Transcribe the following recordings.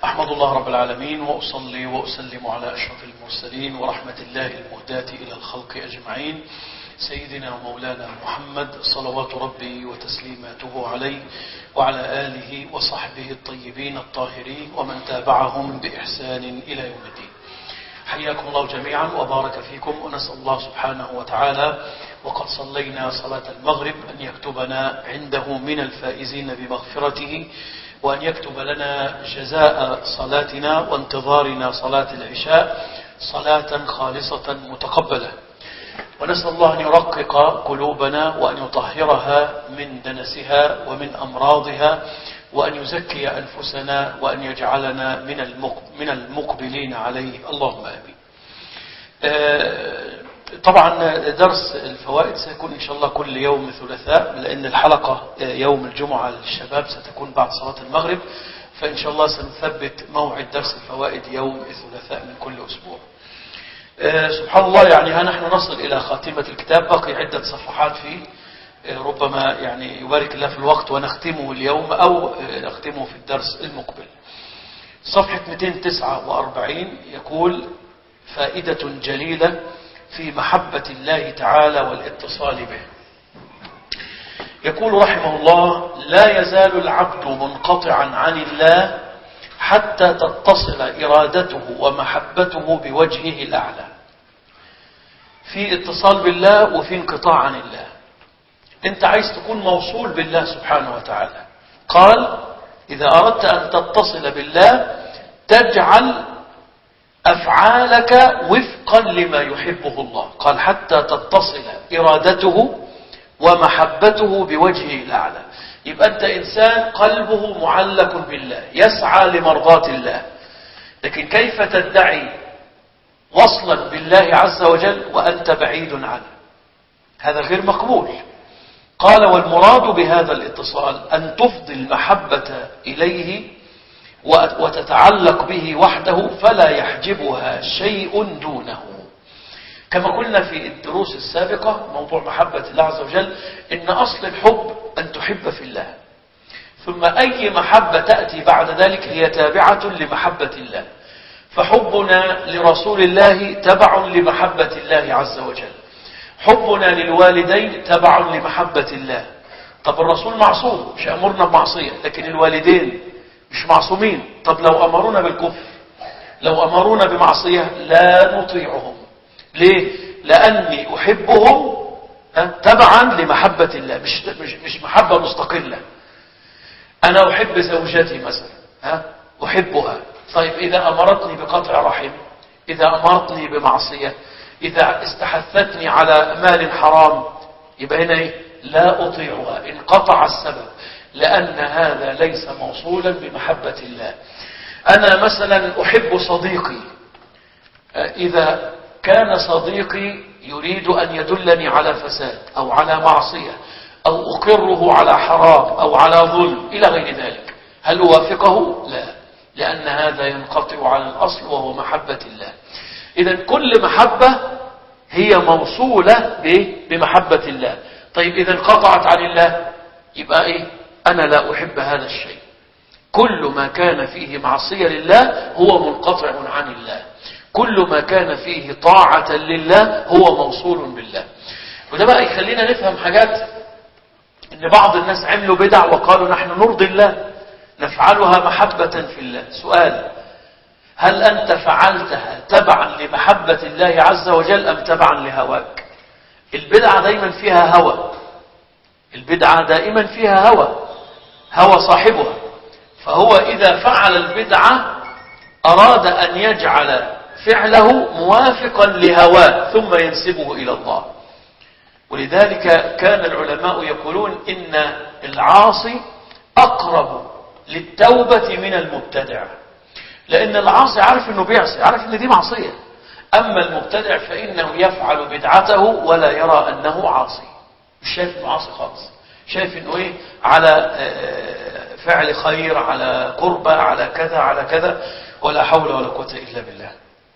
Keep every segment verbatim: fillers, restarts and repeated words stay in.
أحمد الله رب العالمين وأصلي وأسلم على أشرف المرسلين ورحمة الله المهداة إلى الخلق أجمعين سيدنا ومولانا محمد صلوات ربي وتسليماته عليه وعلى آله وصحبه الطيبين الطاهرين ومن تابعهم بإحسان إلى يوم الدين. حياكم الله جميعا وبارك فيكم، ونسأل الله سبحانه وتعالى وقد صلينا صلاة المغرب أن يكتبنا عنده من الفائزين بمغفرته، وأن يكتب لنا جزاء صلاتنا وانتظارنا صلاة العشاء صلاة خالصة متقبلة. ونسأل الله أن يرقق قلوبنا وأن يطهرها من دنسها ومن أمراضها، وأن يزكي أنفسنا وأن يجعلنا من المقبلين عليه، اللهم آمين. طبعا درس الفوائد سيكون إن شاء الله كل يوم ثلاثاء، لأن الحلقة يوم الجمعة للشباب ستكون بعد صلاة المغرب، فإن شاء الله سنثبت موعد درس الفوائد يوم الثلاثاء من كل أسبوع. سبحان الله، يعني ها نحن نصل إلى خاتمة الكتاب، بقي عدة صفحات فيه، ربما يعني يبارك الله في الوقت ونختمه اليوم أو نختمه في الدرس المقبل. صفحة مئتين وتسعة وأربعين يقول: فائدة جليلة في محبة الله تعالى والاتصال به. يقول رحمه الله: لا يزال العبد منقطعا عن الله حتى تتصل إرادته ومحبته بوجهه الأعلى. في اتصال بالله وفي انقطاع عن الله. انت عايز تكون موصول بالله سبحانه وتعالى، قال: إذا أردت أن تتصل بالله تجعل أفعالك وفقا لما يحبه الله. قال: حتى تتصل إرادته ومحبته بوجهه الأعلى. يبقى أنت إنسان قلبه معلق بالله، يسعى لمرضاة الله، لكن كيف تدعي وصلا بالله عز وجل وأنت بعيد عنه؟ هذا غير مقبول. قال: والمراد بهذا الاتصال أن تفضي المحبة إليه وتتعلق به وحده فلا يحجبها شيء دونه. كما قلنا في الدروس السابقة موضوع محبة الله عز وجل، إن أصل الحب أن تحب في الله، ثم أي محبة تأتي بعد ذلك هي تابعة لمحبة الله. فحبنا لرسول الله تبع لمحبة الله عز وجل، حبنا للوالدين تبع لمحبة الله. طب الرسول معصوم، مش أمرنا بمعصية، لكن الوالدين مش معصومين. طب لو أمرونا بالكفر، لو أمرونا بمعصية لا نطيعهم. ليه؟ لأني أحبهم تبعا لمحبة الله، مش مش مش محبة مستقلة. أنا أحب زوجتي مثلا، ها أحبها. طيب إذا أمرتني بقطع رحم، إذا أمرتني بمعصية، إذا استحثتني على مال حرام، يبقى هنا إيه؟ لا أطيعها، انقطع السبب، لأن هذا ليس موصولا بمحبة الله. أنا مثلا أحب صديقي، إذا كان صديقي يريد أن يدلني على فساد أو على معصية أو أقره على حرام أو على ظلم إلى غير ذلك، هل أوافقه؟ لا، لأن هذا ينقطع على الأصل وهو محبة الله. إذا كل محبة هي موصولة بمحبة الله. طيب إذا انقطعت عن الله يبقى إيه؟ أنا لا أحب هذا الشيء. كل ما كان فيه معصية لله هو منقطع عن الله، كل ما كان فيه طاعة لله هو موصول بالله. وده بقى يخلينا نفهم حاجات، إن بعض الناس عملوا بدع وقالوا نحن نرضي الله، نفعلها محبة في الله. سؤال: هل أنت فعلتها تبعا لمحبة الله عز وجل أم تبعا لهواك؟ البدعة دائما فيها هوى، البدعة دائما فيها هوى، هوى صاحبها. فهو إذا فعل البدعة أراد أن يجعل فعله موافقا لهواه ثم ينسبه إلى الله. ولذلك كان العلماء يقولون إن العاصي أقرب للتوبة من المبتدع، لأن العاصي عارف أنه بيعصي، عارف أن دي معصية. أما المبتدع فإنه يفعل بدعته ولا يرى أنه عاصي، مش شايف أنه عاصي خالص، شايف أنه إيه؟ على فعل خير، على قربة، على كذا على كذا، ولا حول ولا قوة إلا بالله.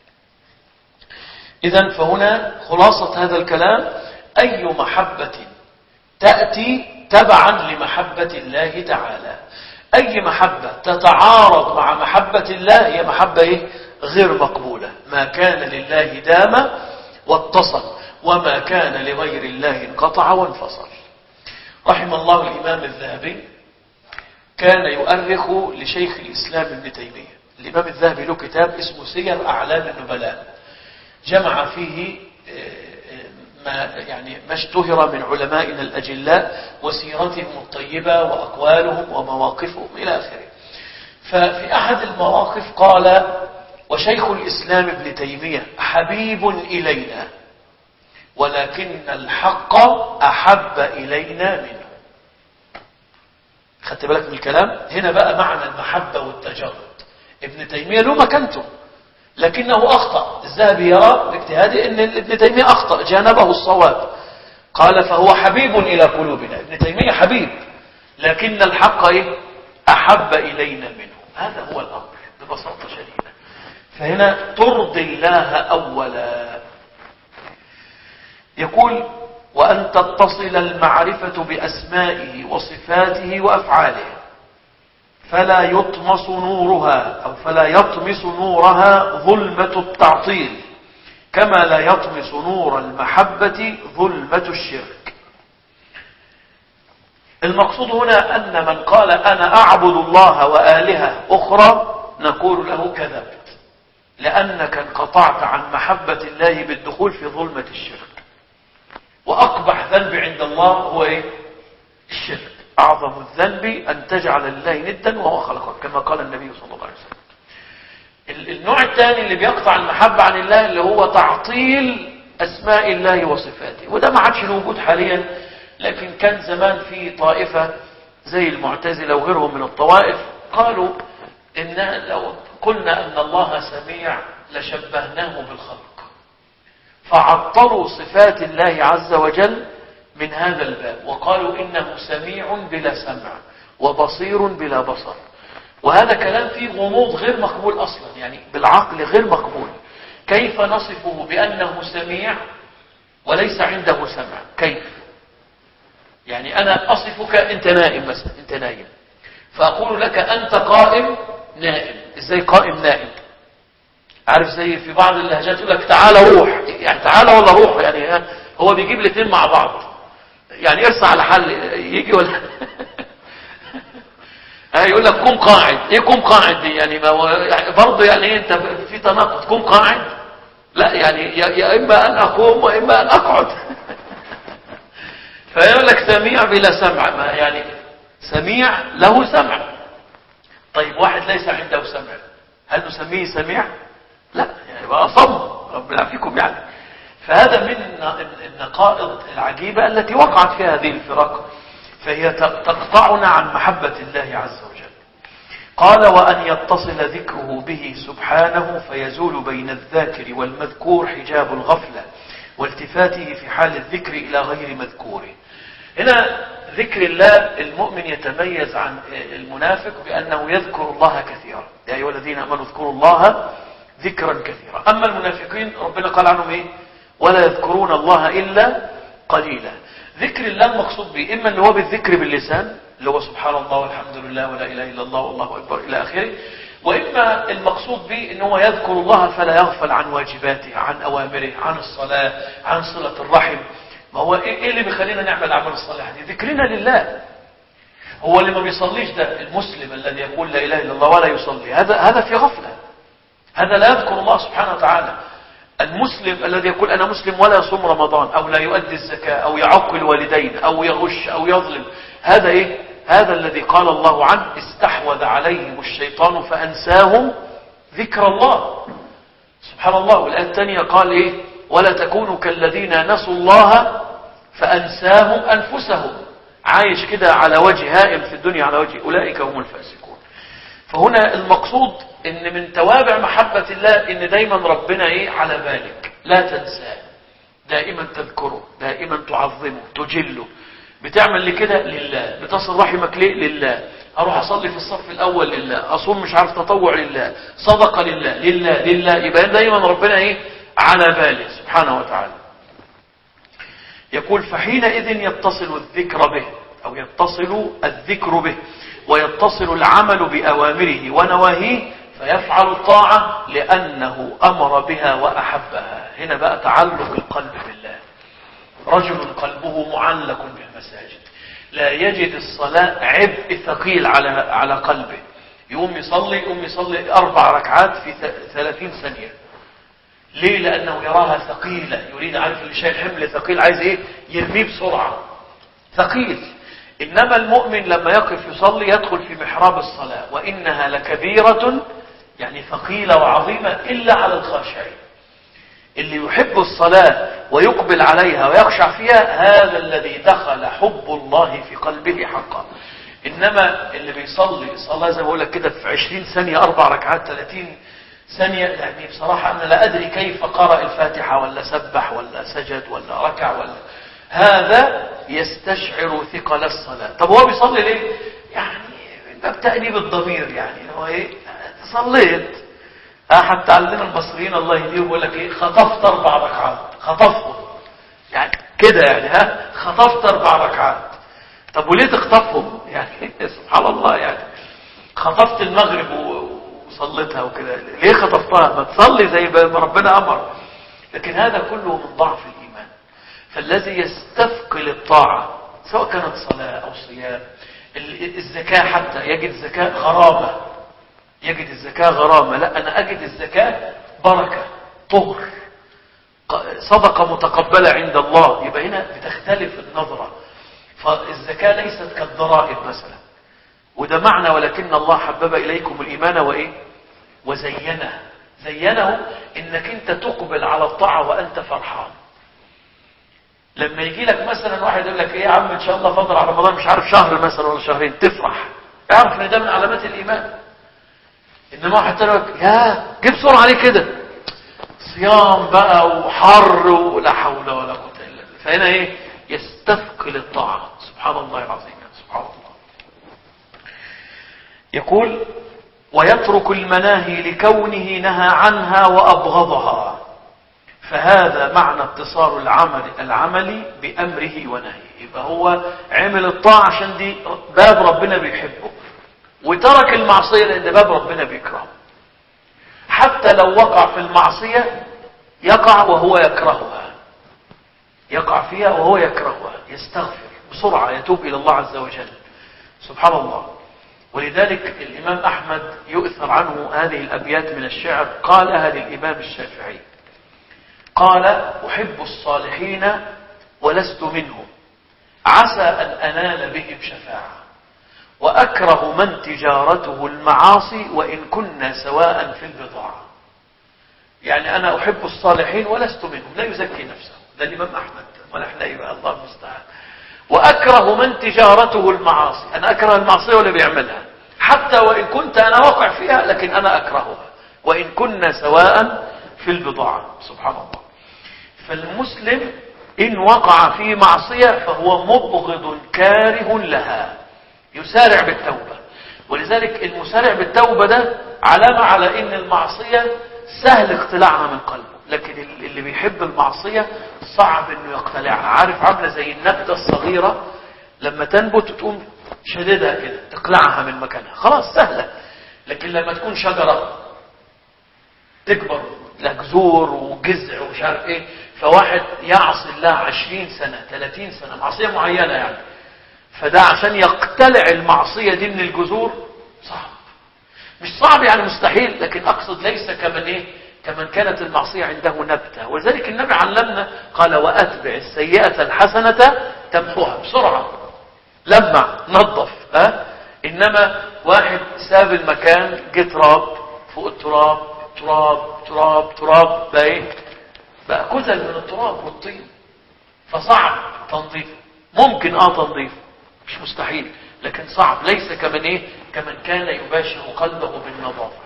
إذن فهنا خلاصة هذا الكلام: أي محبة تأتي تبعا لمحبة الله تعالى، أي محبة تتعارض مع محبة محبة الله هي محبة إيه؟ غير مقبولة. ما كان لله دام واتصل، وما كان لغير الله انقطع وانفصل. رحم الله الإمام الذهبي، كان يؤرخ لشيخ الإسلام ابن تيمية. الإمام الذهبي له كتاب اسمه سير أعلام النبلاء، جمع فيه ما يعني ما اشتهر من علمائنا الأجلاء وسيرتهم الطيبة وأقوالهم ومواقفهم إلى آخره. ففي أحد المواقف قال: وشيخ الإسلام ابن تيمية حبيب إلينا ولكن الحق أحب إلينا منه. خدت بالك من الكلام؟ هنا بقى معنى المحبة والتجرد. ابن تيمية له مكانته لكنه أخطأ. الذهبي يرى باجتهاده أن ابن تيمية أخطأ، جانبه الصواب. قال: فهو حبيب إلى قلوبنا. ابن تيمية حبيب لكن الحق إيه؟ أحب إلينا منه. هذا هو الأمر ببساطة شديدة. فهنا ترضي الله أولا. يقول: وأن تتصل المعرفة بأسمائه وصفاته وأفعاله فلا يطمس نورها أو فلا يطمس نورها ظلمة التعطيل، كما لا يطمس نور المحبة ظلمة الشرك. المقصود هنا أن من قال أنا أعبد الله وآلهة أخرى نقول له كذبت، لأنك انقطعت عن محبة الله بالدخول في ظلمة الشرك. وأقبح ذنب عند الله هو إيه؟ الشرك. أعظم الذنب أن تجعل لله ندا وهو خلقك، كما قال النبي صلى الله عليه وسلم. النوع الثاني اللي بيقطع المحبة عن الله اللي هو تعطيل أسماء الله وصفاته، وده ما عادش له وجود حاليا، لكن كان زمان في طائفة زي المعتزلة وغيرهم من الطوائف قالوا إن لو قلنا أن الله سميع لشبهناه بالخلق، فعطلوا صفات الله عز وجل من هذا الباب، وقالوا إنه سميع بلا سمع وبصير بلا بصر. وهذا كلام فيه غموض غير مقبول أصلا، يعني بالعقل غير مقبول. كيف نصفه بأنه سميع وليس عنده سمع؟ كيف؟ يعني أنا أصفك أنت نائم مثلا، أنت نايم، فأقول لك أنت قائم نائم. إزاي قائم نائم؟ عارف زي في بعض اللهجات يقول لك تعال روح، يعني تعال ولا روح، يعني هو بيجيب الاثنين مع بعض، يعني ارسى على حل يجي ولا يقول لك قم قاعد. ايه قم قاعد دي؟ يعني ما يعني برضه يعني ايه انت في تناقض. قم قاعد لا، يعني يا اما ان اقوم واما ان اقعد. فيقول لك سميع بلا سمع، ما يعني سميع له سمع. طيب واحد ليس عنده سمع، هل نسميه سميع؟ لا، يعني بقى صم، ربنا يعافيكم يعني. فهذا من النقائض العجيبة التي وقعت في هذه الفرق، فهي تقطعنا عن محبة الله عز وجل. قال: وأن يتصل ذكره به سبحانه فيزول بين الذاكر والمذكور حجاب الغفلة والتفاته في حال الذكر إلى غير مذكوره. هنا ذكر الله المؤمن يتميز عن المنافق بأنه يذكر الله كثيرا. يا أيها الذين آمنوا اذكروا الله ذكرا كثيرا. أما المنافقين ربنا قال عنهم إيه؟ ولا يذكرون الله إلا قليلا. ذكر الله المقصود به إما اللي هو بالذكر باللسان اللي هو سبحان الله والحمد لله ولا إله إلا الله والله أكبر إلى آخره، وإما المقصود به إن هو يذكر الله فلا يغفل عن واجباته، عن أوامره، عن الصلاة، عن صلة الرحم. ما هو إيه اللي بيخلينا نعمل أعمال الصالحة دي؟ ذكرنا لله. هو اللي ما بيصليش ده المسلم الذي يقول لا إله إلا الله ولا يصلي، هذا هذا في غفلة، هذا لا يذكر الله سبحانه وتعالى. المسلم الذي يقول أنا مسلم ولا يصوم رمضان أو لا يؤدي الزكاة أو يعق الوالدين أو يغش أو يظلم، هذا إيه؟ هذا الذي قال الله عنه استحوذ عليهم الشيطان فأنساهم ذكر الله. سبحان الله. والآية الثانية قال إيه؟ ولا تكونوا كالذين نسوا الله فأنساهم أنفسهم. عايش كده على وجه هائم في الدنيا على وجه، أولئك هم الفاسقون. فهنا المقصود ان من توابع محبة الله ان دايما ربنا ايه على بالك، لا تنساه، دائما تذكره، دائما تعظمه تجله. بتعمل لكده لله، بتصل رحمك ليه لله، اروح اصلي في الصف الاول لله، اصوم مش عارف تطوع لله، صدقة لله لله لله، يبقى دايما ربنا ايه على باله سبحانه وتعالى. يقول فحينئذ يتصل الذكر به او يتصل الذكر به ويتصل العمل بأوامره ونواهيه فيفعل الطاعة لأنه أمر بها وأحبها. هنا بقى تعلق القلب بالله. رجل قلبه معلق بالمساجد لا يجد الصلاة عبء ثقيل على على قلبه، يقوم يصلي يقوم يصلي أربع ركعات في ثلاثين ثانية. ليه؟ لأنه يراها ثقيلة، يريد، عارف اللي شايل حمل ثقيل عايز إيه؟ يرميه بسرعة، ثقيل. إنما المؤمن لما يقف يصلي يدخل في محراب الصلاة، وإنها لكبيرة، يعني ثقيلة وعظيمة، إلا على الخاشعين. اللي يحب الصلاة ويقبل عليها ويخشع فيها، هذا الذي دخل حب الله في قلبه حقا. إنما اللي بيصلي صلاة زي ما بقول لك كده في عشرين ثانية أربع ركعات ثلاثين ثانية، يعني بصراحة أنا لا أدري كيف قرأ الفاتحة ولا سبح ولا سجد ولا ركع ولا، هذا يستشعر ثقل الصلاة. طب هو بيصلي ليه؟ يعني باب تأنيب الضمير، يعني هو ايه؟ صليت. ها حتى عندنا المصريين الله يهديهم يقول لك ايه؟ خطفت اربع ركعات، خطفهم يعني كده، يعني ها خطفت اربع ركعات. طب وليه تخطفهم؟ يعني سبحان الله، يعني خطفت المغرب وصليتها وكده، ليه خطفتها؟ ما تصلي زي ما ربنا امر. لكن هذا كله من ضعف الإيمان. فالذي يستثقل الطاعة سواء كانت صلاة أو صيام، الزكاة حتى، يجد الزكاة غرامة، يجد الزكاة غرامة، لا أنا أجد الزكاة بركة، طهر، صدقة متقبلة عند الله. يبقى هنا بتختلف النظرة. فالزكاة ليست كالضرائب مثلا، وده معنى ولكن الله حبب إليكم الإيمان وإيه؟ وزينه. زينه إنك أنت تقبل على الطاعة وأنت فرحان. لما يجي لك مثلا واحد يقول لك ايه يا عم ان شاء الله فاضل على رمضان مش عارف شهر مثلا ولا شهرين، تفرح، اعرف ان ده من علامات الايمان. انما واحد تاني يقول لك يا جيب بسرعه عليه كده، صيام بقى وحر ولا حول ولا قوه الا بالله. فهنا ايه؟ يستثقل الطاعه. سبحان الله العظيم، سبحان الله. يقول ويترك المناهي لكونه نهى عنها وابغضها. فهذا معنى اتصال العمل العملي بأمره ونهيه. يبقى هو عمل الطاعة عشان دي باب ربنا بيحبه، وترك المعصية لأن باب ربنا بيكرهه. حتى لو وقع في المعصية يقع وهو يكرهها، يقع فيها وهو يكرهها، يستغفر بسرعة، يتوب إلى الله عز وجل. سبحان الله. ولذلك الإمام أحمد يؤثر عنه هذه الأبيات من الشعر، قالها للإمام الشافعي، قال أحب الصالحين ولست منهم، عسى أن أنال بهم شفاعة، وأكره من تجارته المعاصي وإن كنا سواء في البضاعة. يعني أنا أحب الصالحين ولست منهم، لا يزكي نفسه، ده الإمام أحمد ونحن يبقى الله المستعان. وأكره من تجارته المعاصي، أنا أكره المعصية ولا بيعملها، حتى وإن كنت أنا واقع فيها لكن أنا أكرهها، وإن كنا سواء في البضاعة. سبحان الله. فالمسلم إن وقع في معصية فهو مبغض كاره لها، يسارع بالتوبة. ولذلك المسارع بالتوبة ده علامة على إن المعصية سهل اقتلاعها من قلبه، لكن اللي بيحب المعصية صعب إنه يقتلعها. عارف عاملة زي النبتة الصغيرة لما تنبت تقوم شددها كده تقلعها من مكانها، خلاص سهلة. لكن لما تكون شجرة تكبر لها جذور وجذع ومش عارف ايه، فواحد يعصي الله عشرين سنة ثلاثين سنة معصية معينة يعني، فده عشان يقتلع المعصية دي من الجذور صعب. مش صعب يعني مستحيل، لكن أقصد ليس كمن إيه؟ كمن كانت المعصية عنده نبتة. ولذلك النبي علمنا قال وأتبع السيئة الحسنة تمحوها، بسرعة لمع نظف. أه؟ إنما واحد ساب المكان، جه تراب فوق التراب، تراب تراب تراب، بقى إيه؟ بقى كتل من التراب والطين، فصعب تنظيفه. ممكن اه تنظيف مش مستحيل، لكن صعب، ليس كمن ايه؟ كمن كان يباشر قلبه بالنظافة.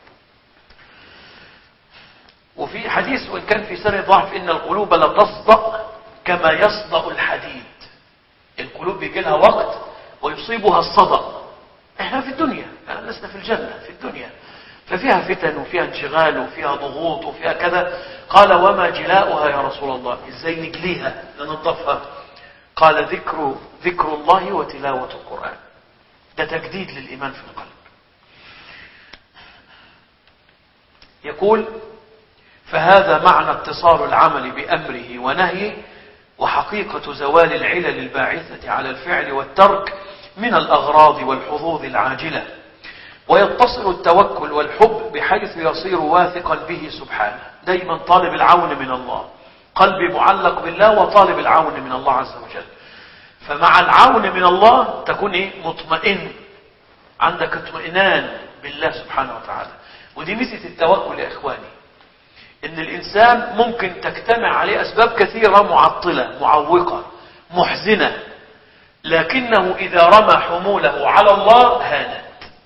وفي حديث وإن كان في سنة ضعف إن القلوب لا تصدأ كما يصدأ الحديد. القلوب بيجي لها وقت ويصيبها الصدأ. احنا في الدنيا، يعني لسنا في الجنة، في الدنيا ففيها فتن وفيها انشغال وفيها ضغوط وفيها كذا. قال وما جلاؤها يا رسول الله؟ ازاي نجليها ننظفها؟ قال ذكر ذكر الله وتلاوة القرآن. ده تجديد للإيمان في القلب. يقول: فهذا معنى اتصال العمل بأمره ونهيه، وحقيقة زوال العلل الباعثة على الفعل والترك من الأغراض والحظوظ العاجلة. ويتصل التوكل والحب بحيث يصير واثقا به سبحانه، دايما طالب العون من الله، قلبي معلق بالله وطالب العون من الله عز وجل. فمع العون من الله تكون إيه؟ مطمئن، عندك اطمئنان بالله سبحانه وتعالى. ودي ميزة التوكل يا إخواني، إن الإنسان ممكن تجتمع عليه أسباب كثيرة معطلة معوقة محزنة، لكنه إذا رمى حموله على الله هانت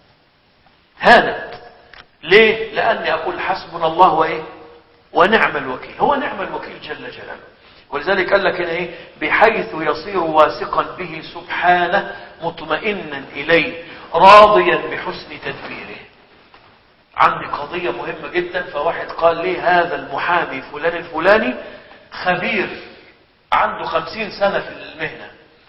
هانت ليه؟ لأني أقول حسبنا الله وإيه؟ ونعم الوكيل. هو نعم الوكيل جل جلاله. ولذلك قال لك هنا إيه؟ بحيث يصير واثقا به سبحانه مطمئنا إليه راضيا بحسن تدبيره. عندي قضية مهمة جدا، فواحد قال لي هذا المحامي فلان الفلاني خبير عنده خمسين سنة في المهنة،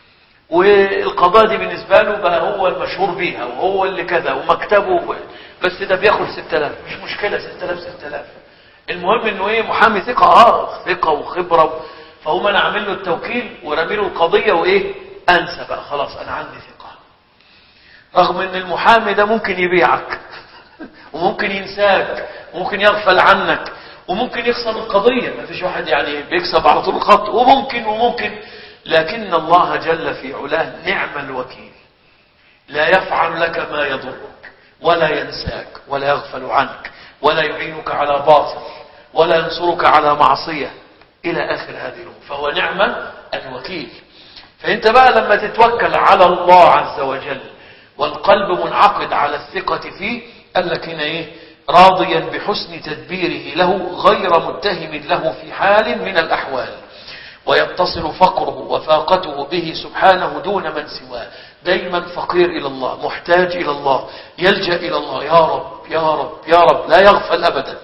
والقضاء دي بالنسبة له بقى هو المشهور بيها وهو اللي كذا ومكتبه، بس ده بياخد ستة آلاف. مش مشكلة، ستة آلاف ستة آلاف، المهم انه ايه؟ محامي ثقة، اه ثقة وخبرة. فهو انا اعمل له التوكيل ورمي له القضية وايه؟ انسى بقى، خلاص انا عندي ثقة. رغم ان المحامي ده ممكن يبيعك وممكن ينساك وممكن يغفل عنك وممكن يخسر القضية. ما فيش واحد يعني بيكسب على طول الخط، وممكن وممكن لكن الله جل في علاه نعم الوكيل، لا يفعل لك ما يضرك ولا ينساك ولا يغفل عنك ولا يعينك على باطل ولا ينصرك على معصية إلى آخر هذه الأمور. فهو نعم الوكيل. فأنت بقى لما تتوكل على الله عز وجل والقلب منعقد على الثقة فيه، قال لك هنا إيه؟ راضيا بحسن تدبيره له غير متهم له في حال من الأحوال، ويتصل فقره وفاقته به سبحانه دون من سواه، دايما فقير إلى الله، محتاج إلى الله، يلجأ إلى الله، يا رب يا رب يا رب، لا يغفل أبدا.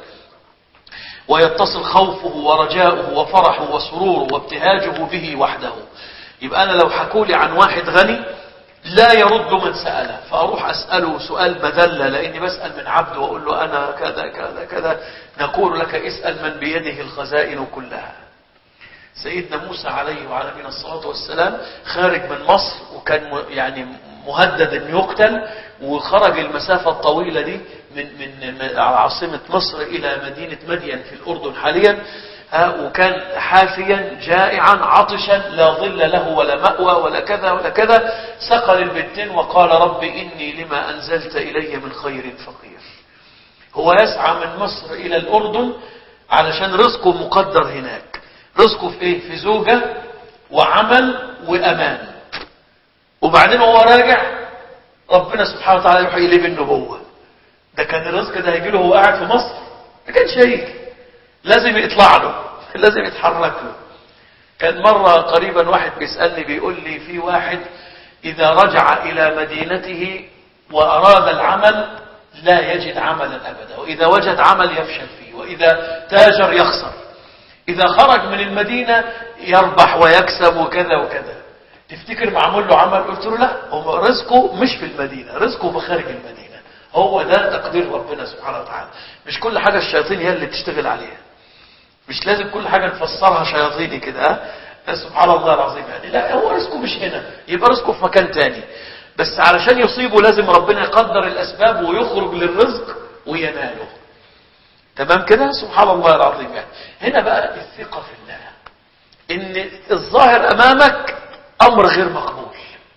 ويتصل خوفه ورجاؤه وفرحه وسروره وابتهاجه به وحده. يبقى أنا لو حكولي عن واحد غني لا يرد من سأله، فأروح أسأله سؤال مذلة لأني بسأل من عبد وأقول له أنا كذا كذا كذا، نقول لك اسأل من بيده الخزائن كلها. سيدنا موسى عليه وعلى نبينا الصلاة والسلام خارج من مصر، وكان يعني مهدد أن يقتل، وخرج المسافة الطويلة دي من من عاصمة مصر إلى مدينة مدين في الأردن حاليا، وكان حافيا جائعا عطشا لا ظل له ولا مأوى ولا كذا ولا كذا. سقى للبنتين وقال رب إني لما أنزلت إلي من خير فقير. هو يسعى من مصر إلى الأردن علشان رزقه مقدر هناك. رزقه في إيه؟ في زوجة وعمل وأمان. وبعدين هو راجع ربنا سبحانه وتعالى يوحي إليه بالنبوة. ده كان الرزق ده هيجي له وهو قاعد في مصر؟ ما كانش هيجي، لازم يطلع له، لازم يتحرك له. كان مرة قريبا واحد بيسألني بيقول لي في واحد إذا رجع إلى مدينته وأراد العمل لا يجد عملا أبدا، وإذا وجد عمل يفشل فيه، وإذا تاجر يخسر، إذا خرج من المدينة يربح ويكسب وكذا وكذا. تفتكر معمول له عمل؟ قلت له لا، هو رزقه مش في المدينة، رزقه بخارج المدينة. هو ده تقدير ربنا سبحانه وتعالى. مش كل حاجة الشياطين هي اللي تشتغل عليها، مش لازم كل حاجة نفسرها شياطيني كده. ها سبحان الله العظيم، يعني لا، هو رزقه مش هنا، يبقى رزقه في مكان تاني، بس علشان يصيبه لازم ربنا يقدر الأسباب ويخرج للرزق ويناله. تمام كده؟ سبحان الله العظيم. يعني هنا بقى الثقة في الله، ان الظاهر امامك امر غير مقبول،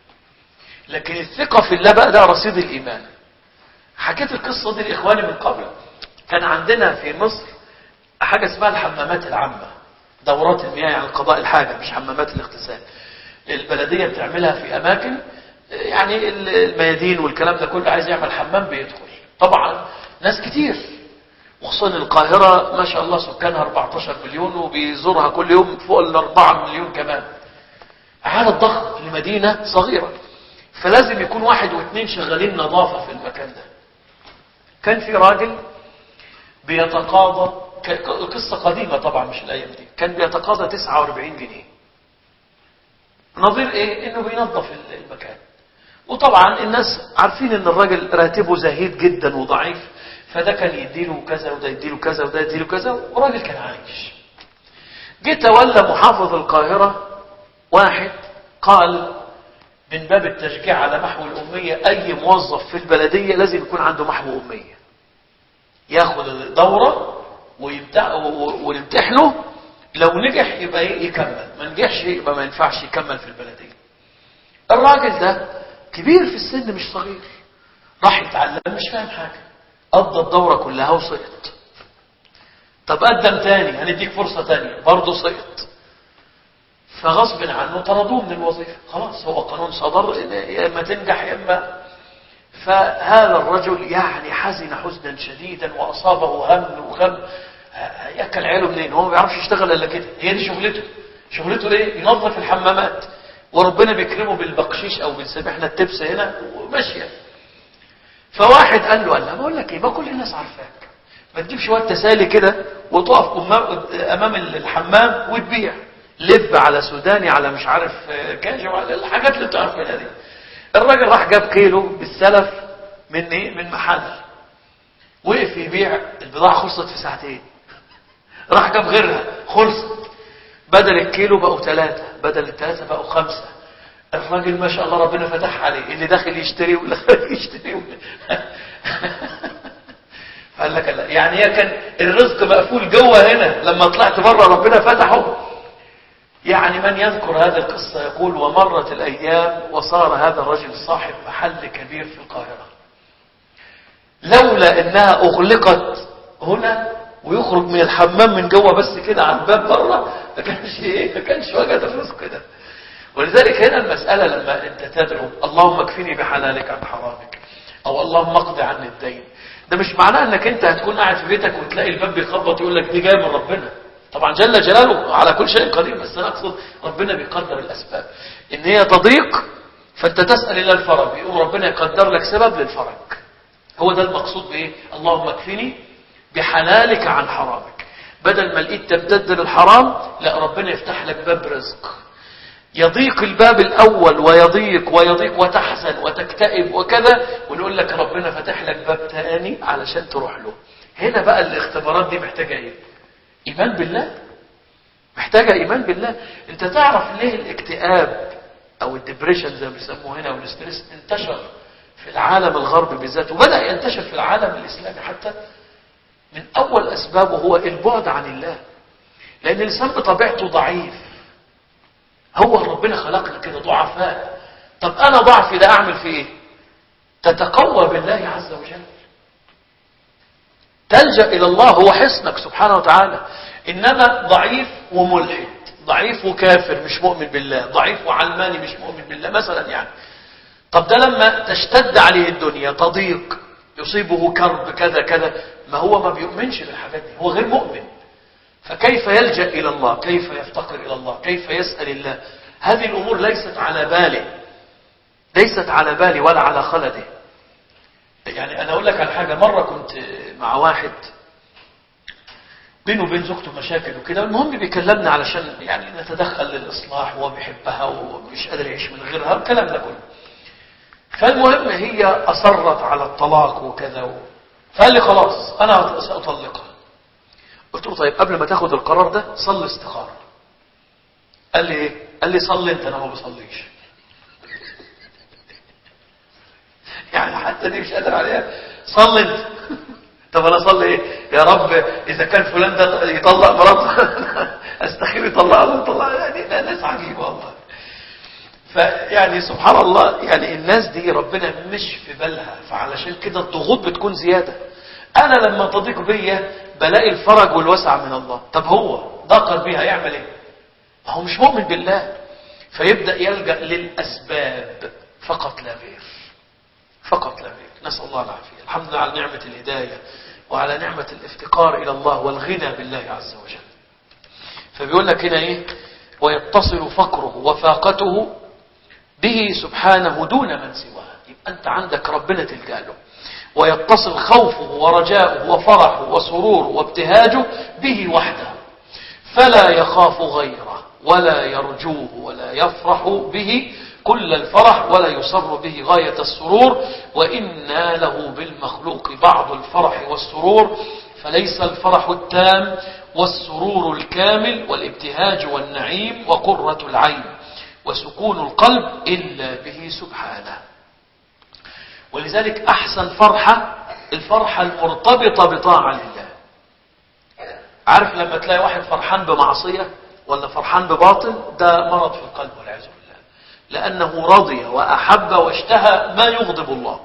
لكن الثقة في الله بقى ده رصيد الايمان. حكيت القصة دي لاخواني من قبل. كان عندنا في مصر حاجة اسمها الحمامات العامة، دورات المياه، يعني قضاء الحاجة، مش حمامات الاغتسال. البلدية بتعملها في اماكن، يعني الميادين والكلام ده كله، عايز يعمل حمام بيدخل. طبعا ناس كتير، وخصوصا القاهرة ما شاء الله سكانها أربعتاشر مليون، وبيزورها كل يوم فوق ال أربعة مليون كمان. عدد ضخم لمدينة صغيرة، فلازم يكون واحد واثنين شغالين نظافة في المكان ده. كان في راجل بيتقاضى، قصة قديمة طبعا مش الأيام دي، كان بيتقاضى تسعة وأربعين جنيه. نظير ايه؟ انه بينظف المكان. وطبعا الناس عارفين ان الراجل راتبه زهيد جدا وضعيف، فده كان يديله كذا وده يديله كذا وده يديله كذا، وراجل كان عايش. جه تولى محافظ القاهرة واحد قال من باب التشجيع على محو الأمية أي موظف في البلدية لازم يكون عنده محو أمية، ياخد الدورة ونمتحنه، لو نجح يبقى يكمل، ما نجحش يبقى ما ينفعش يكمل في البلدية. الراجل ده كبير في السن مش صغير، راح يتعلم مش فاهم حاجة، قضى الدورة كلها وسقط. طب قدم تاني، هنديك فرصة تانية، برضه سقط. فغصب عنه طردوه من الوظيفة، خلاص هو قانون صدر يا اما تنجح يا اما. فهذا الرجل يعني حزن حزنا شديدا واصابه هم وغم، ياكل عياله منين؟ هو ما بيعرفش يشتغل الا كده، هي دي شغلته. شغلته ايه؟ ينظف الحمامات، وربنا بيكرمه بالبقشيش او بنسميها التبس هنا وماشيه. فواحد قال له قال له بقول لك ايه، ما كل الناس عارفاك، ما تجيب شويه تسالي كده وتقف امام الحمام وتبيع لب على سوداني على مش عارف كاجو على الحاجات اللي بتعرفها دي. الراجل راح جاب كيلو بالسلف من ايه؟ من محل، وقف يبيع، البضاعه خلصت في ساعتين. راح جاب غيرها خلصت، بدل الكيلو بقوا ثلاثة، بدل الثلاثة بقوا خمسة. الراجل ما شاء الله ربنا فتح عليه، اللي داخل يشتري واللي خارج يشتري. قال لك لا، يعني هي كان الرزق مقفول جوه هنا، لما طلعت بره ربنا فتحه. يعني من يذكر هذه القصة يقول ومرت الأيام وصار هذا الرجل صاحب محل كبير في القاهرة، لولا انها اغلقت هنا ويخرج من الحمام من جوه بس كده على الباب بره، ما كانش ايه، ما كانش وجد الرزق ده. ولذلك هنا المسألة لما انت تدعو اللهم اكفني بحلالك عن حرامك، او اللهم اقضي عني الدين، ده مش معناه انك انت هتكون قاعد في بيتك وتلاقي الباب بيخبط يقول لك دي جايه من ربنا. طبعا جل جلاله على كل شيء قدير، بس انا اقصد ربنا بيقدر الاسباب، ان هي تضيق فانت تسأل الى الفرج، يقوم ربنا يقدر لك سبب للفرج. هو ده المقصود بايه؟ اللهم اكفني بحلالك عن حرامك. بدل ما لقيت تمتد للحرام، لا ربنا يفتح لك باب رزق. يضيق الباب الاول ويضيق ويضيق وتحزن وتكتئب وكذا، ونقول لك ربنا فتح لك باب تاني علشان تروح له. هنا بقى الاختبارات دي محتاجه ايه؟ ايمان بالله. محتاجه ايمان بالله. انت تعرف ليه الاكتئاب او الدبريشن زي ما بيسموه هنا والستريس انتشر في العالم الغربي بالذات، وبدأ ينتشر في العالم الإسلامي حتى؟ من أول أسبابه هو البعد عن الله، لأن الإنسان بطبيعته ضعيف. هو ربنا خلقنا كده ضعفاء. طب أنا ضعفي ده أعمل فيه إيه؟ تتقوى بالله عز وجل، تلجأ إلى الله، هو حصنك سبحانه وتعالى. إنما ضعيف وملحد، ضعيف وكافر مش مؤمن بالله، ضعيف وعلماني مش مؤمن بالله مثلا يعني. طب ده لما تشتد عليه الدنيا تضيق، يصيبه كرب كذا كذا، ما هو ما بيؤمنش بالحاجات دي، هو غير مؤمن. فكيف يلجأ إلى الله؟ كيف يفتقر إلى الله؟ كيف يسأل الله؟ هذه الأمور ليست على باله، ليست على بالي ولا على خلده. يعني أنا أقول لك على حاجة، مرة كنت مع واحد بينه وبين زوجته مشاكل وكده، المهم بيكلمنا علشان يعني نتدخل للإصلاح، وهو بيحبها ومش قادر يعيش من غيرها، الكلام ده كله. فالمهم هي أصرت على الطلاق وكذا و... فقال لي خلاص أنا سأطلقها. قلت له طيب قبل ما تاخد القرار ده صلي استخارة. قال لي ايه؟ قال لي صلي انت، انا ما بصليش. يعني حتى دي مش قادر عليها، صلي انت. طب انا اصلي ايه؟ يا رب اذا كان فلان ده يطلق مراته استخير يطلقها ولا يطلقها. يعني ناس عجيبه والله. فيعني سبحان الله، يعني الناس دي ربنا مش في بالها، فعلشان كده الضغوط بتكون زيادة. انا لما تضيق بيا بلاقي الفرج والوسع من الله. طب هو ضاق بيها يعمل ايه؟ هو مش مؤمن بالله، فيبدأ يلجأ للأسباب فقط لا غير، فقط لا غير. نسأل الله العافية. الحمد لله على نعمة الهداية وعلى نعمة الافتقار إلى الله والغنى بالله عز وجل. فبيقول لك هنا ايه؟ ويتصل فقره وفاقته به سبحانه دون من سواه. يبقى أنت عندك ربنا تلجأ له. ويتصل خوفه ورجاؤه وفرحه وسروره وابتهاجه به وحده، فلا يخاف غيره ولا يرجوه ولا يفرح به كل الفرح ولا يسر به غاية السرور، وإنا له بالمخلوق بعض الفرح والسرور، فليس الفرح التام والسرور الكامل والابتهاج والنعيم وقرة العين وسكون القلب إلا به سبحانه. ولذلك أحسن فرحة الفرحة المرتبطة بطاعة لله. عارف لما تلاقي واحد فرحان بمعصية ولا فرحان بباطل، ده مرض في القلب والعياذ بالله، لأنه رضي وأحب واشتهى ما يغضب الله.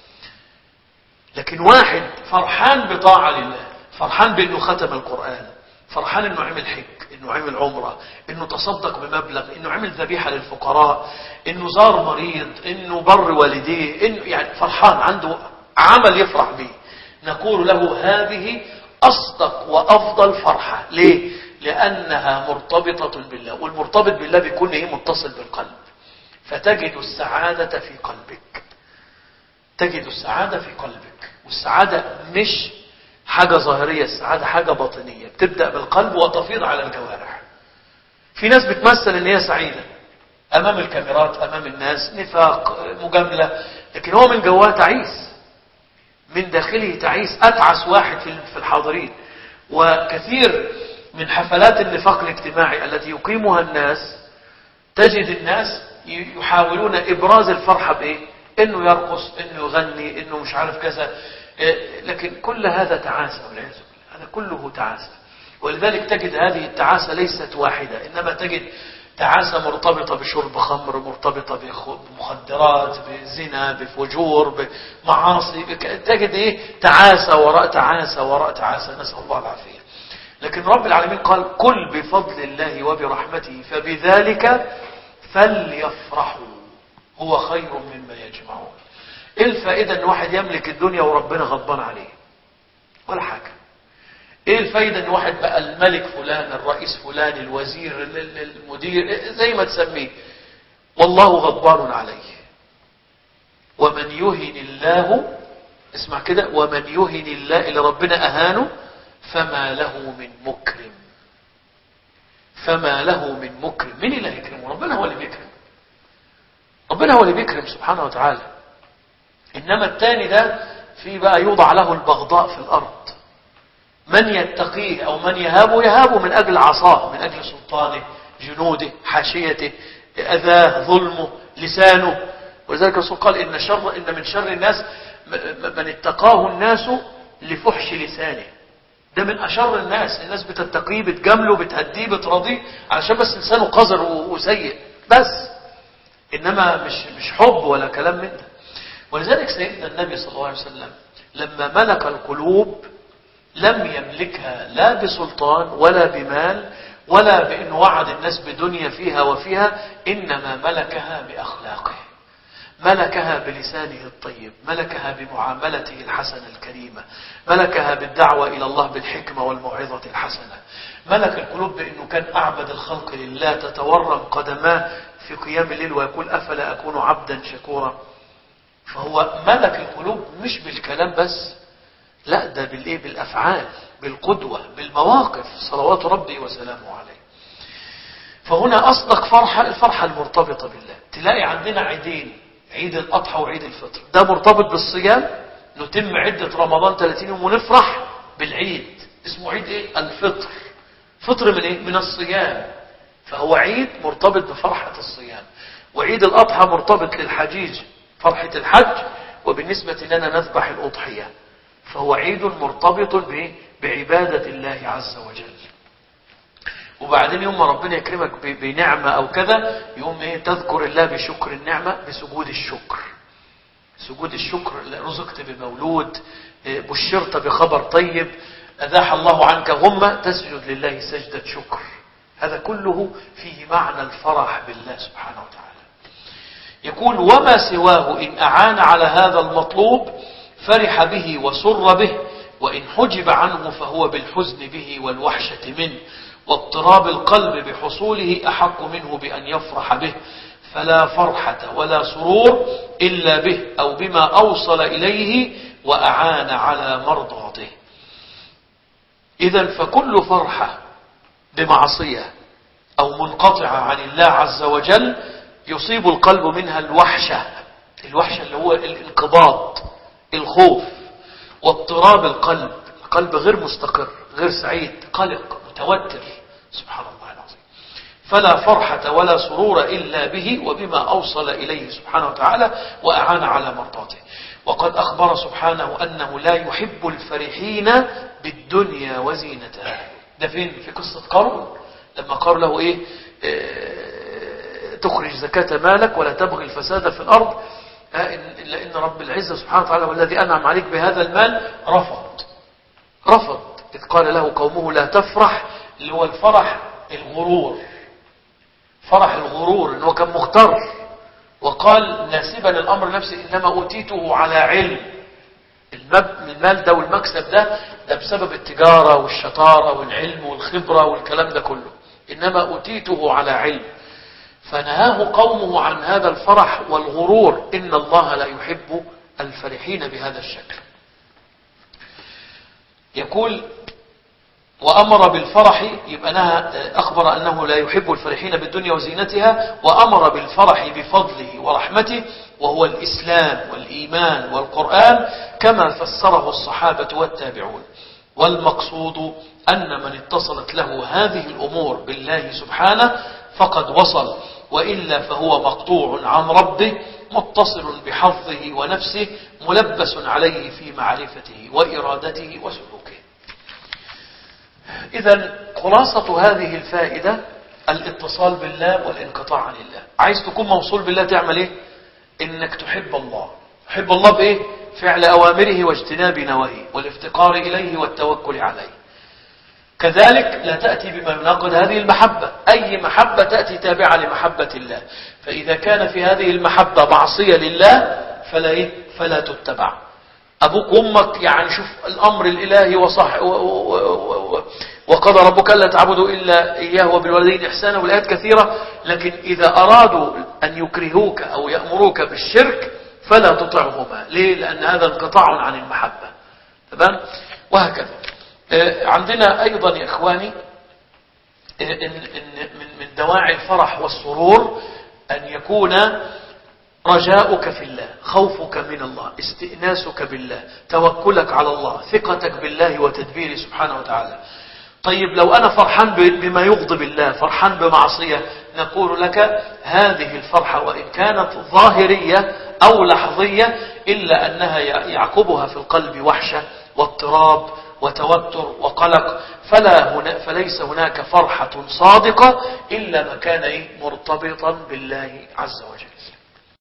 لكن واحد فرحان بطاعة لله، فرحان بأنه ختم القرآن، فرحان أنه عمل حج، أنه عمل عمرة، أنه تصدق بمبلغ، أنه عمل ذبيحة للفقراء، أنه زار مريض، أنه بر والديه، إنه يعني فرحان عنده عمل يفرح به، نقول له هذه أصدق وأفضل فرحة. ليه؟ لأنها مرتبطة بالله، والمرتبط بالله بيكون إيه؟ متصل بالقلب، فتجد السعادة في قلبك، تجد السعادة في قلبك. والسعادة مش حاجة ظاهرية، السعادة حاجة باطنية بتبدأ بالقلب وتفيض على الجوارح. في ناس بتمثل ان هي سعيدة امام الكاميرات امام الناس، نفاق، مجاملة، لكن هو من جواه تعيس، من داخله تعيس، اتعس واحد في الحاضرين. وكثير من حفلات النفاق الاجتماعي التي يقيمها الناس تجد الناس يحاولون ابراز الفرحة بايه؟ انه يرقص، انه يغني، انه مش عارف كذا، لكن كل هذا تعاسة والعياذ بالله، هذا كله تعاسة. ولذلك تجد هذه التعاسة ليست واحدة، إنما تجد تعاسة مرتبطة بشرب خمر، مرتبطة بمخدرات، بزنا، بفجور، بمعاصي، تجد إيه؟ تعاسة وراء تعاسة وراء تعاسة، نسأل الله العافية. لكن رب العالمين قال قل بفضل الله وبرحمته فبذلك فليفرحوا هو خير مما يجمعون. ايه الفائدة ان واحد يملك الدنيا وربنا غضبان عليه؟ ولا حاجة. ايه الفائدة ان واحد بقى الملك فلان، الرئيس فلان، الوزير، المدير، زي ما تسميه، والله غضبان عليه. ومن يهن الله، اسمع كده، ومن يهن الله اللي ربنا اهانه فما له من مكرم، فما له من مكرم. مين اللي هيكرمه؟ ربنا هو اللي بيكرم، ربنا هو اللي بيكرم سبحانه وتعالى. إنما الثاني ده في بقى يوضع له البغضاء في الأرض، من يتقيه أو من يهابه يهابه من أجل عصاه، من أجل سلطانه، جنوده، حاشيته، أذاه، ظلمه، لسانه. ولذلك الرسول قال إن, شر إن من شر الناس من اتقاه الناس لفحش لسانه. ده من أشر الناس، الناس بتتقيه، بتجامله، بتهديه، بترضيه علشان بس لسانه قذر وسيء بس، إنما مش مش حب ولا كلام من ده. ولذلك سيدنا النبي صلى الله عليه وسلم لما ملك القلوب لم يملكها لا بسلطان ولا بمال ولا بأنه وعد الناس بدنيا فيها وفيها، إنما ملكها بأخلاقه، ملكها بلسانه الطيب، ملكها بمعاملته الحسنة الكريمة، ملكها بالدعوة إلى الله بالحكمة والموعظة الحسنة، ملك القلوب بأنه كان أعبد الخلق لله، تتورم قدماه في قيام الليل ويقول أفلا أكون عبدا شكورا. فهو ملك القلوب مش بالكلام بس، لا ده بالايه؟ بالافعال، بالقدوه، بالمواقف، صلوات ربي وسلامه عليه. فهنا اصدق فرحه الفرحه المرتبطه بالله. تلاقي عندنا عيدين، عيد الاضحى وعيد الفطر، ده مرتبط بالصيام، نتم عده رمضان ثلاثين يوم ونفرح بالعيد، اسمه عيد ايه؟ الفطر. فطر من ايه؟ من الصيام. فهو عيد مرتبط بفرحه الصيام. وعيد الاضحى مرتبط للحجيج، فرحة الحج، وبالنسبة لنا نذبح الأضحية، فهو عيد مرتبط بعبادة الله عز وجل. وبعدين يوم ما ربنا يكرمك بنعمة أو كذا، يوم إيه؟ تذكر الله بشكر النعمة، بسجود الشكر، سجود الشكر. رزقت بمولود، بشرت بخبر طيب، أذاح الله عنك غمة، تسجد لله سجدة شكر. هذا كله فيه معنى الفرح بالله سبحانه وتعالى. يقول وما سواه إن أعان على هذا المطلوب فرح به وسر به، وإن حجب عنه فهو بالحزن به والوحشة منه واضطراب القلب بحصوله أحق منه بأن يفرح به، فلا فرحة ولا سرور إلا به أو بما أوصل إليه وأعان على مرضاته. إذن فكل فرحة بمعصية أو منقطعة عن الله عز وجل يصيب القلب منها الوحشة، الوحشة اللي هو الانقباض، الخوف، واضطراب القلب، القلب غير مستقر، غير سعيد، قلق، متوتر، سبحان الله العظيم. فلا فرحة ولا سرور إلا به وبما أوصل إليه سبحانه وتعالى وأعان على مرضاته. وقد أخبر سبحانه أنه لا يحب الفرحين بالدنيا وزينتها. ده فين؟ في قصة قارون، لما قال له إيه؟ اه تخرج زكاة مالك ولا تبغي الفساد في الأرض إلا إن رب العزة سبحانه وتعالى والذي أنعم عليك بهذا المال رفض رفض إذ قال له قومه لا تفرح، اللي هو الفرح الغرور، فرح الغرور إنه كان مختار، وقال ناسبا الأمر نفسه إنما أوتيته على علم. المال ده والمكسب ده ده بسبب التجارة والشطارة والعلم والخبرة والكلام ده كله، إنما أوتيته على علم. فنهاه قومه عن هذا الفرح والغرور، إن الله لا يحب الفرحين بهذا الشكل. يقول وأمر بالفرح، يبقى نهى، أخبر أنه لا يحب الفرحين بالدنيا وزينتها، وأمر بالفرح بفضله ورحمته، وهو الإسلام والإيمان والقرآن كما فسره الصحابة والتابعون. والمقصود أن من اتصلت له هذه الأمور بالله سبحانه فقد وصل، وإلا فهو مقطوع عن ربه متصل بحظه ونفسه ملبس عليه في معرفته وإرادته وسلوكه. إذن خلاصة هذه الفائدة الاتصال بالله والانقطاع عن الله. عايز تكون موصول بالله تعمل ايه؟ انك تحب الله. تحب الله بايه؟ فعل اوامره واجتناب نواهيه والافتقار اليه والتوكل عليه. كذلك لا تأتي بما يناقض هذه المحبة. اي محبة تأتي تابعة لمحبة الله، فاذا كان في هذه المحبة معصية لله فلا ايه؟ فلا تتبع. أبوك وأمك يعني شوف الأمر الإلهي وصح وقضى ربك ألا تعبدوا إلا إياه وبالوالدين إحسانا والآيات كثيرة، لكن إذا أرادوا أن يكرهوك أو يأمروك بالشرك فلا تطعهما. ليه؟ لأن هذا انقطاع عن المحبة. تمام؟ وهكذا. عندنا أيضا يا إخواني من دواعي الفرح والسرور أن يكون رجاؤك في الله، خوفك من الله، استئناسك بالله، توكلك على الله، ثقتك بالله وتدبيره سبحانه وتعالى. طيب لو أنا فرحان بما يغضب الله، فرحان بمعصية، نقول لك هذه الفرحة وإن كانت ظاهرية أو لحظية إلا أنها يعقبها في القلب وحشة واضطراب وتوتر وقلق، فلا هنا فليس هناك فرحة صادقة إلا ما كان مرتبطا بالله عز وجل.